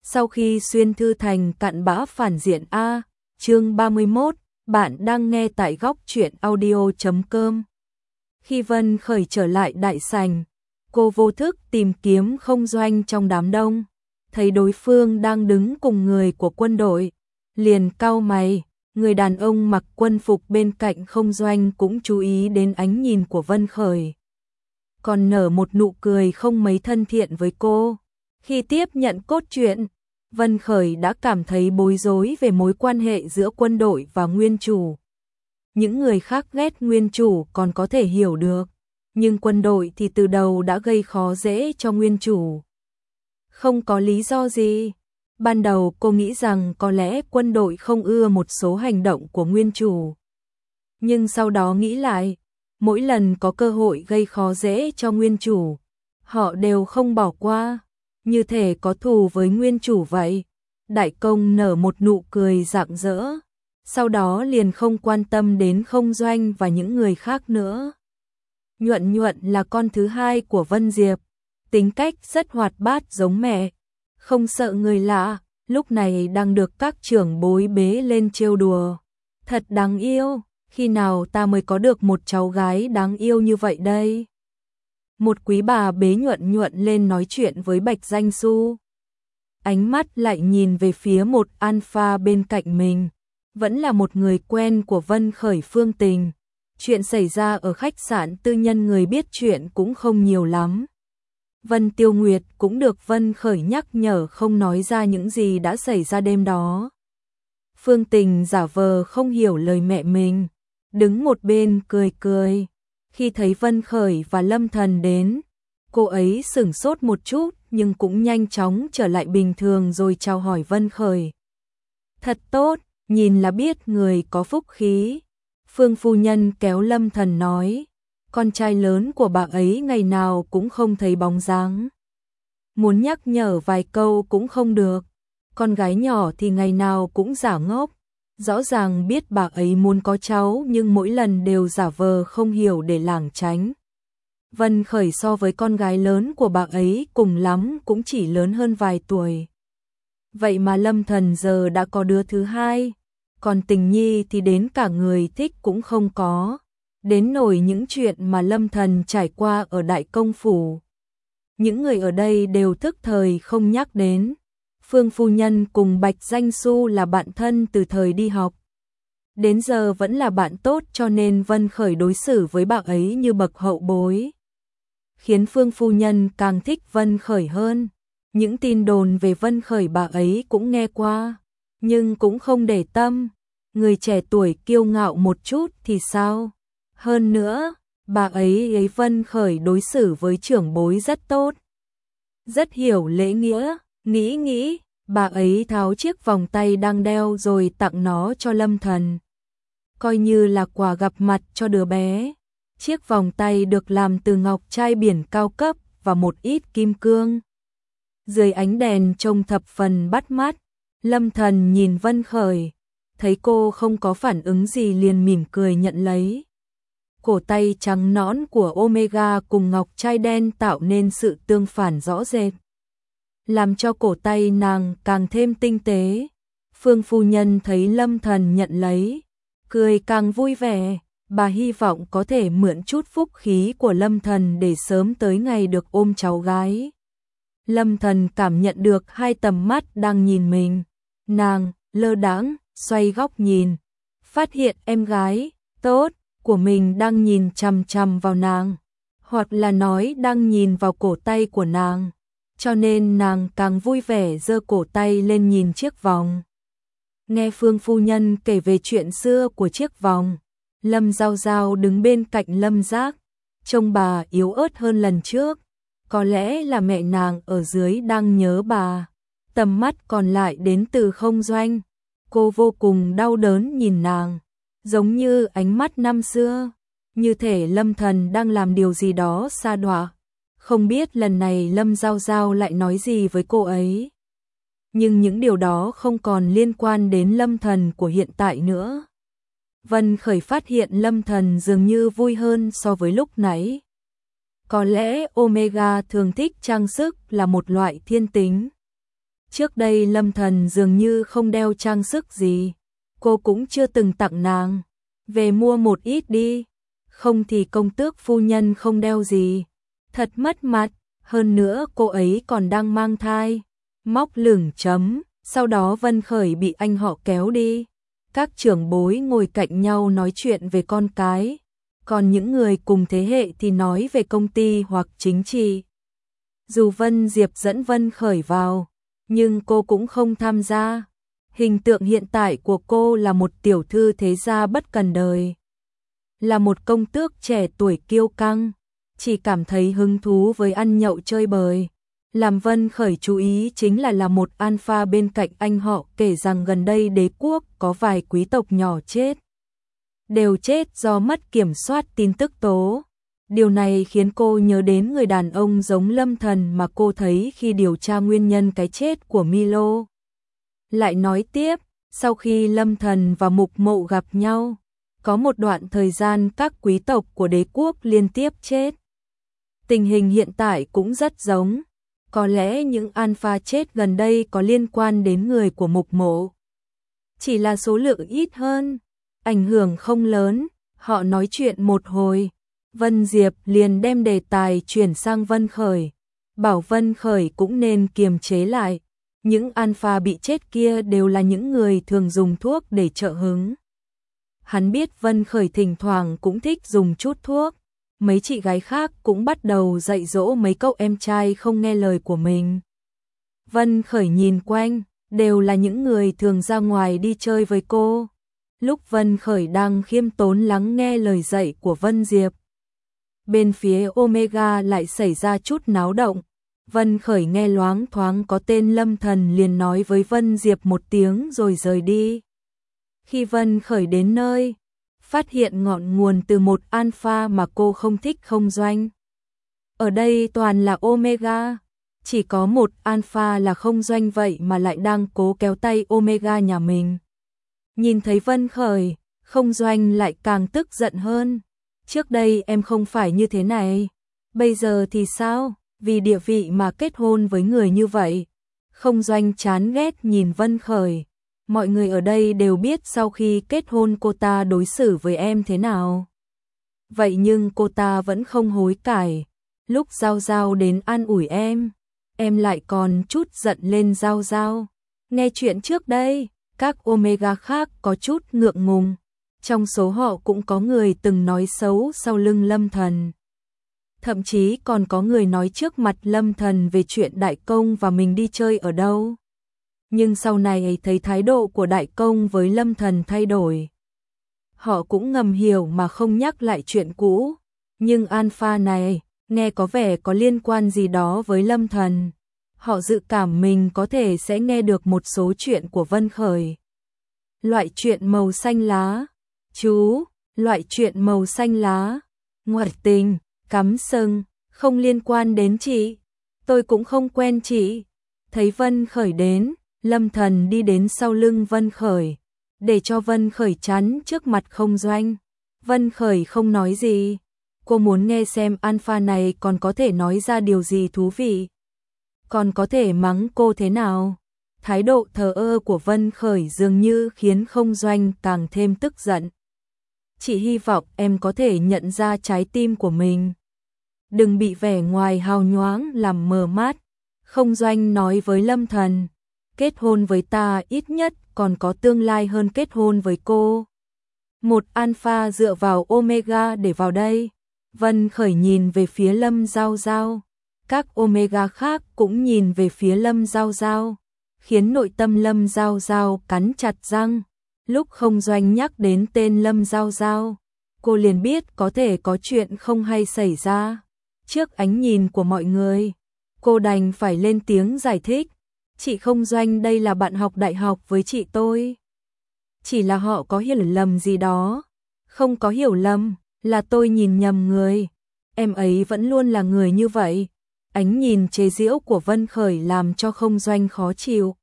Sau khi xuyên thư thành cặn bã phản diện A, chương 31, bạn đang nghe tại góc truyện audio.com. Khi Vân Khởi trở lại đại sảnh, cô vô thức tìm kiếm Không Doanh trong đám đông, thấy đối phương đang đứng cùng người của quân đội, liền cau mày. Người đàn ông mặc quân phục bên cạnh Không Doanh cũng chú ý đến ánh nhìn của Vân Khởi, còn nở một nụ cười không mấy thân thiện với cô. Khi tiếp nhận cốt truyện, Vân Khởi đã cảm thấy bối rối về mối quan hệ giữa quân đội và nguyên chủ. Những người khác ghét nguyên chủ còn có thể hiểu được, nhưng quân đội thì từ đầu đã gây khó dễ cho nguyên chủ. Không có lý do gì. Ban đầu cô nghĩ rằng có lẽ quân đội không ưa một số hành động của nguyên chủ. Nhưng sau đó nghĩ lại, mỗi lần có cơ hội gây khó dễ cho nguyên chủ, họ đều không bỏ qua, như thể có thù với nguyên chủ vậy. Đại công nở một nụ cười rạng rỡ, sau đó liền không quan tâm đến Không Doanh và những người khác nữa. Nhuận Nhuận là con thứ hai của Vân Diệp, tính cách rất hoạt bát giống mẹ, không sợ người lạ, lúc này đang được các trưởng bối bế lên trêu đùa. Thật đáng yêu, khi nào ta mới có được một cháu gái đáng yêu như vậy đây? Một quý bà bế Nhuận Nhuận lên nói chuyện với Bạch Danh Xu. Ánh mắt lại nhìn về phía một alpha bên cạnh mình, vẫn là một người quen của Vân Khởi, Phương Tình. Chuyện xảy ra ở khách sạn tư nhân người biết chuyện cũng không nhiều lắm. Vân Tiêu Nguyệt cũng được Vân Khởi nhắc nhở không nói ra những gì đã xảy ra đêm đó. Phương Tình giả vờ không hiểu lời mẹ mình, đứng một bên cười cười. Khi thấy Vân Khởi và Lâm Thần đến, cô ấy sửng sốt một chút nhưng cũng nhanh chóng trở lại bình thường rồi chào hỏi Vân Khởi. Thật tốt, nhìn là biết người có phúc khí. Phương phu nhân kéo Lâm Thần nói, con trai lớn của bà ấy ngày nào cũng không thấy bóng dáng. Muốn nhắc nhở vài câu cũng không được, con gái nhỏ thì ngày nào cũng giả ngốc. Rõ ràng biết bà ấy muốn có cháu nhưng mỗi lần đều giả vờ không hiểu để lảng tránh. Vân Khởi so với con gái lớn của bà ấy cùng lắm cũng chỉ lớn hơn vài tuổi. Vậy mà Lâm Thần giờ đã có đứa thứ hai, còn Tình Nhi thì đến cả người thích cũng không có. Đến nổi những chuyện mà Lâm Thần trải qua ở Đại Công Phủ, những người ở đây đều thức thời không nhắc đến. Phương phu nhân cùng Bạch Danh Xu là bạn thân từ thời đi học, đến giờ vẫn là bạn tốt, cho nên Vân Khởi đối xử với bà ấy như bậc hậu bối, khiến Phương phu nhân càng thích Vân Khởi hơn. Những tin đồn về Vân Khởi bà ấy cũng nghe qua, nhưng cũng không để tâm. Người trẻ tuổi kiêu ngạo một chút thì sao? Hơn nữa, bà ấy Vân Khởi đối xử với trưởng bối rất tốt, rất hiểu lễ nghĩa. Nghĩ, bà ấy tháo chiếc vòng tay đang đeo rồi tặng nó cho Lâm Thần, coi như là quà gặp mặt cho đứa bé. Chiếc vòng tay được làm từ ngọc trai biển cao cấp và một ít kim cương. Dưới ánh đèn trông thập phần bắt mắt. Lâm Thần nhìn Vân Khởi, thấy cô không có phản ứng gì liền mỉm cười nhận lấy. Cổ tay trắng nõn của Omega cùng ngọc trai đen tạo nên sự tương phản rõ rệt, làm cho cổ tay nàng càng thêm tinh tế. Phương phu nhân thấy Lâm Thần nhận lấy, cười càng vui vẻ. Bà hy vọng có thể mượn chút phúc khí của Lâm Thần để sớm tới ngày được ôm cháu gái. Lâm Thần cảm nhận được hai tầm mắt đang nhìn mình. Nàng lơ đãng xoay góc nhìn, phát hiện em gái tốt của mình đang nhìn chằm chằm vào nàng, hoặc là nói đang nhìn vào cổ tay của nàng, cho nên nàng càng vui vẻ giơ cổ tay lên nhìn chiếc vòng. Nghe Phương phu nhân kể về chuyện xưa của chiếc vòng, Lâm Giao Giao đứng bên cạnh Lâm Giác, trông bà yếu ớt hơn lần trước. Có lẽ là mẹ nàng ở dưới đang nhớ bà. Tầm mắt còn lại đến từ Không Doanh. Cô vô cùng đau đớn nhìn nàng, giống như ánh mắt năm xưa, như thể Lâm Thần đang làm điều gì đó sa đọa. Không biết lần này Lâm Giao Giao lại nói gì với cô ấy. Nhưng những điều đó không còn liên quan đến Lâm Thần của hiện tại nữa. Vân Khởi phát hiện Lâm Thần dường như vui hơn so với lúc nãy. Có lẽ Omega thường thích trang sức là một loại thiên tính. Trước đây Lâm Thần dường như không đeo trang sức gì, cô cũng chưa từng tặng nàng. Về mua một ít đi, không thì công tước phu nhân không đeo gì. Thật mất mặt, hơn nữa cô ấy còn đang mang thai. Móc lửng chấm, sau đó Vân Khởi bị anh họ kéo đi. Các trưởng bối ngồi cạnh nhau nói chuyện về con cái, còn những người cùng thế hệ thì nói về công ty hoặc chính trị. Dù Vân Diệp dẫn Vân Khởi vào, nhưng cô cũng không tham gia. Hình tượng hiện tại của cô là một tiểu thư thế gia bất cần đời, là một công tước trẻ tuổi kiêu căng, chỉ cảm thấy hứng thú với ăn nhậu chơi bời. Làm Vân Khởi chú ý chính là một alpha bên cạnh anh họ kể rằng gần đây đế quốc có vài quý tộc nhỏ chết. Đều chết do mất kiểm soát tin tức tố. Điều này khiến cô nhớ đến người đàn ông giống Lâm Thần mà cô thấy khi điều tra nguyên nhân cái chết của Milo. Lại nói tiếp, sau khi Lâm Thần và Mục Mộ gặp nhau, có một đoạn thời gian các quý tộc của đế quốc liên tiếp chết. Tình hình hiện tại cũng rất giống. Có lẽ những alpha chết gần đây có liên quan đến người của Mục Mộ. Chỉ là số lượng ít hơn, ảnh hưởng không lớn. Họ nói chuyện một hồi, Vân Diệp liền đem đề tài chuyển sang Vân Khởi, bảo Vân Khởi cũng nên kiềm chế lại. Những alpha bị chết kia đều là những người thường dùng thuốc để trợ hứng. Hắn biết Vân Khởi thỉnh thoảng cũng thích dùng chút thuốc. Mấy chị gái khác cũng bắt đầu dạy dỗ mấy cậu em trai không nghe lời của mình. Vân Khởi nhìn quanh, đều là những người thường ra ngoài đi chơi với cô. Lúc Vân Khởi đang khiêm tốn lắng nghe lời dạy của Vân Diệp, bên phía Omega lại xảy ra chút náo động. Vân Khởi nghe loáng thoáng có tên Lâm Thần liền nói với Vân Diệp một tiếng rồi rời đi. Khi Vân Khởi đến nơi, phát hiện ngọn nguồn từ một alpha mà cô không thích không doanh. Ở đây toàn là Omega, chỉ có một alpha là không doanh vậy mà lại đang cố kéo tay Omega nhà mình. Nhìn thấy Vân Khởi, không doanh lại càng tức giận hơn. Trước đây em không phải như thế này, bây giờ thì sao? Vì địa vị mà kết hôn với người như vậy. Không doanh chán ghét nhìn Vân Khởi. Mọi người ở đây đều biết sau khi kết hôn cô ta đối xử với em thế nào. Vậy nhưng cô ta vẫn không hối cải. Lúc Giao Giao đến an ủi em lại còn chút giận lên Giao Giao. Nghe chuyện trước đây, các Omega khác có chút ngượng ngùng. Trong số họ cũng có người từng nói xấu sau lưng Lâm Thần. Thậm chí còn có người nói trước mặt Lâm Thần về chuyện đại công và mình đi chơi ở đâu. Nhưng sau này thấy thái độ của đại công với Lâm Thần thay đổi. Họ cũng ngầm hiểu mà không nhắc lại chuyện cũ. Nhưng alpha này, nghe có vẻ có liên quan gì đó với Lâm Thần. Họ dự cảm mình có thể sẽ nghe được một số chuyện của Vân Khởi. Loại chuyện màu xanh lá. Chú, loại chuyện màu xanh lá. Ngoại tình, cắm sừng, không liên quan đến chị. Tôi cũng không quen chị. Thấy Vân Khởi đến, Lâm Thần đi đến sau lưng Vân Khởi, để cho Vân Khởi chắn trước mặt không doanh. Vân Khởi không nói gì. Cô muốn nghe xem alpha này còn có thể nói ra điều gì thú vị. Còn có thể mắng cô thế nào. Thái độ thờ ơ của Vân Khởi dường như khiến không doanh càng thêm tức giận. Chị hy vọng em có thể nhận ra trái tim của mình. Đừng bị vẻ ngoài hào nhoáng làm mờ mắt. Không doanh nói với Lâm Thần. Kết hôn với ta ít nhất còn có tương lai hơn kết hôn với cô. Một alpha dựa vào Omega để vào đây. Vân Khởi nhìn về phía Lâm Giao Giao. Các Omega khác cũng nhìn về phía Lâm Giao Giao, khiến nội tâm Lâm Giao Giao cắn chặt răng. Lúc không doanh nhắc đến tên Lâm Giao Giao, cô liền biết có thể có chuyện không hay xảy ra. Trước ánh nhìn của mọi người, cô đành phải lên tiếng giải thích. Chị không doanh đây là bạn học đại học với chị tôi. Chỉ là họ có hiểu lầm gì đó. Không có hiểu lầm, là tôi nhìn nhầm người. Em ấy vẫn luôn là người như vậy. Ánh nhìn chế giễu của Vân Khởi làm cho không doanh khó chịu.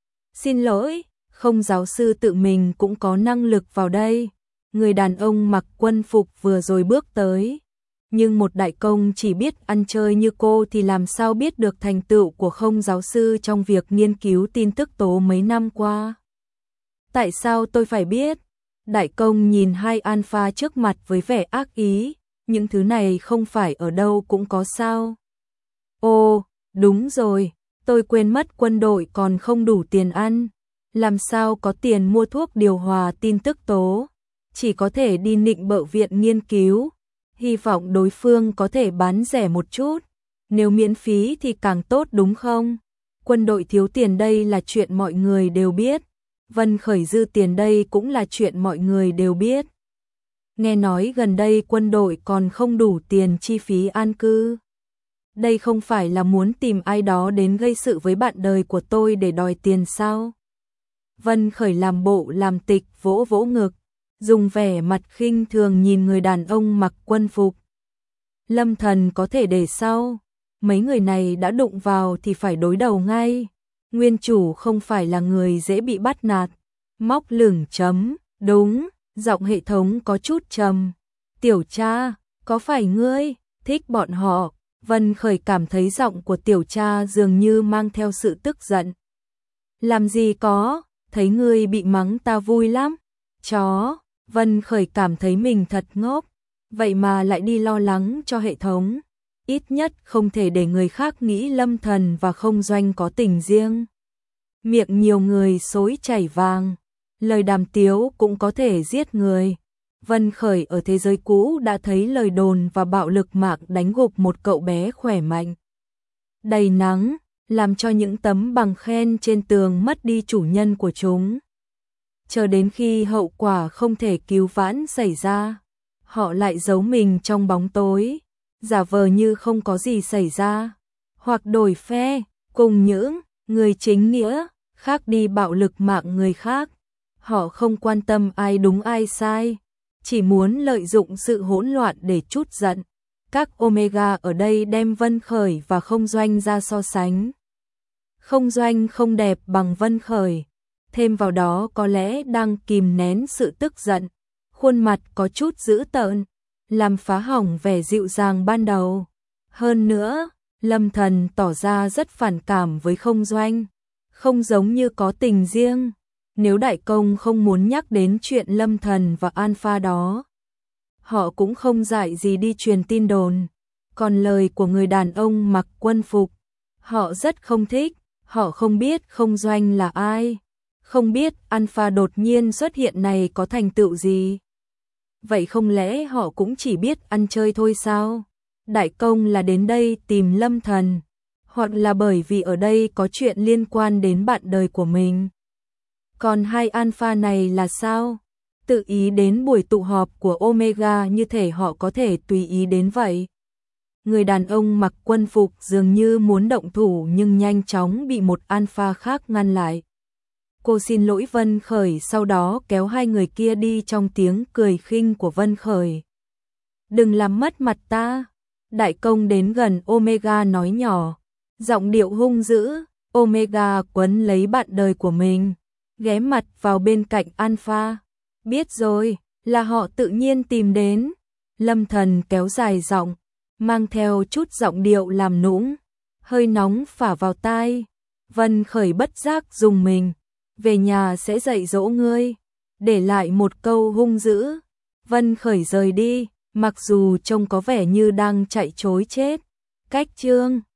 Xin lỗi, không giáo sư tự mình cũng có năng lực vào đây. Người đàn ông mặc quân phục vừa rồi bước tới. Nhưng một đại công chỉ biết ăn chơi như cô thì làm sao biết được thành tựu của không giáo sư trong việc nghiên cứu tin tức tố mấy năm qua. Tại sao tôi phải biết? Đại công nhìn hai alpha trước mặt với vẻ ác ý, những thứ này không phải ở đâu cũng có sao. Ồ, đúng rồi, tôi quên mất quân đội còn không đủ tiền ăn, làm sao có tiền mua thuốc điều hòa tin tức tố, chỉ có thể đi nịnh bợ viện nghiên cứu, hy vọng đối phương có thể bán rẻ một chút, nếu miễn phí thì càng tốt đúng không? Quân đội thiếu tiền đây là chuyện mọi người đều biết. Vân Khởi dư tiền đây cũng là chuyện mọi người đều biết. Nghe nói gần đây quân đội còn không đủ tiền chi phí an cư. Đây không phải là muốn tìm ai đó đến gây sự với bạn đời của tôi để đòi tiền sao? Vân Khởi làm bộ làm tịch vỗ vỗ ngực, dùng vẻ mặt khinh thường nhìn người đàn ông mặc quân phục. Lâm Thần có thể để sau, mấy người này đã đụng vào thì phải đối đầu ngay. Nguyên chủ không phải là người dễ bị bắt nạt. Móc lửng chấm, đúng, giọng hệ thống có chút trầm. Tiểu cha, có phải ngươi thích bọn họ? Vân Khởi cảm thấy giọng của tiểu cha dường như mang theo sự tức giận. Làm gì có, thấy ngươi bị mắng ta vui lắm. Chó, Vân Khởi cảm thấy mình thật ngốc, vậy mà lại đi lo lắng cho hệ thống. Ít nhất không thể để người khác nghĩ Lâm Thần và Không Doanh có tình riêng. Miệng nhiều người xối chảy vàng, lời đàm tiếu cũng có thể giết người. Vân Khởi ở thế giới cũ đã thấy lời đồn và bạo lực mạng đánh gục một cậu bé khỏe mạnh. Đầy nắng, làm cho những tấm bằng khen trên tường mất đi chủ nhân của chúng. Chờ đến khi hậu quả không thể cứu vãn xảy ra, họ lại giấu mình trong bóng tối, giả vờ như không có gì xảy ra, hoặc đổi phe, cùng những người chính nghĩa, khác đi bạo lực mạng người khác. Họ không quan tâm ai đúng ai sai, chỉ muốn lợi dụng sự hỗn loạn để trút giận. Các Omega ở đây đem Vân Khởi và Không Doanh ra so sánh. Không Doanh không đẹp bằng Vân Khởi, thêm vào đó có lẽ đang kìm nén sự tức giận, khuôn mặt có chút dữ tợn, làm phá hỏng vẻ dịu dàng ban đầu. Hơn nữa, Lâm Thần tỏ ra rất phản cảm với Không Doanh, không giống như có tình riêng. Nếu đại công không muốn nhắc đến chuyện Lâm Thần và Alpha đó, họ cũng không dại gì đi truyền tin đồn. Còn lời của người đàn ông mặc quân phục, họ rất không thích, họ không biết Không Doanh là ai, không biết Alpha đột nhiên xuất hiện này có thành tựu gì. Vậy không lẽ họ cũng chỉ biết ăn chơi thôi sao? Đại công là đến đây tìm Lâm Thần, hoặc là bởi vì ở đây có chuyện liên quan đến bạn đời của mình. Còn hai alpha này là sao? Tự ý đến buổi tụ họp của Omega như thể họ có thể tùy ý đến vậy. Người đàn ông mặc quân phục dường như muốn động thủ nhưng nhanh chóng bị một alpha khác ngăn lại. Cô xin lỗi Vân Khởi, sau đó kéo hai người kia đi trong tiếng cười khinh của Vân Khởi. Đừng làm mất mặt ta. Đại công đến gần Omega nói nhỏ, giọng điệu hung dữ. Omega quấn lấy bạn đời của mình, ghé mặt vào bên cạnh Alpha. Biết rồi, là họ tự nhiên tìm đến. Lâm Thần kéo dài giọng, mang theo chút giọng điệu làm nũng, hơi nóng phả vào tai. Vân Khởi bất giác dùng mình, về nhà sẽ dạy dỗ ngươi, để lại một câu hung dữ. Vân Khởi rời đi, mặc dù trông có vẻ như đang chạy trối chết. Cách chương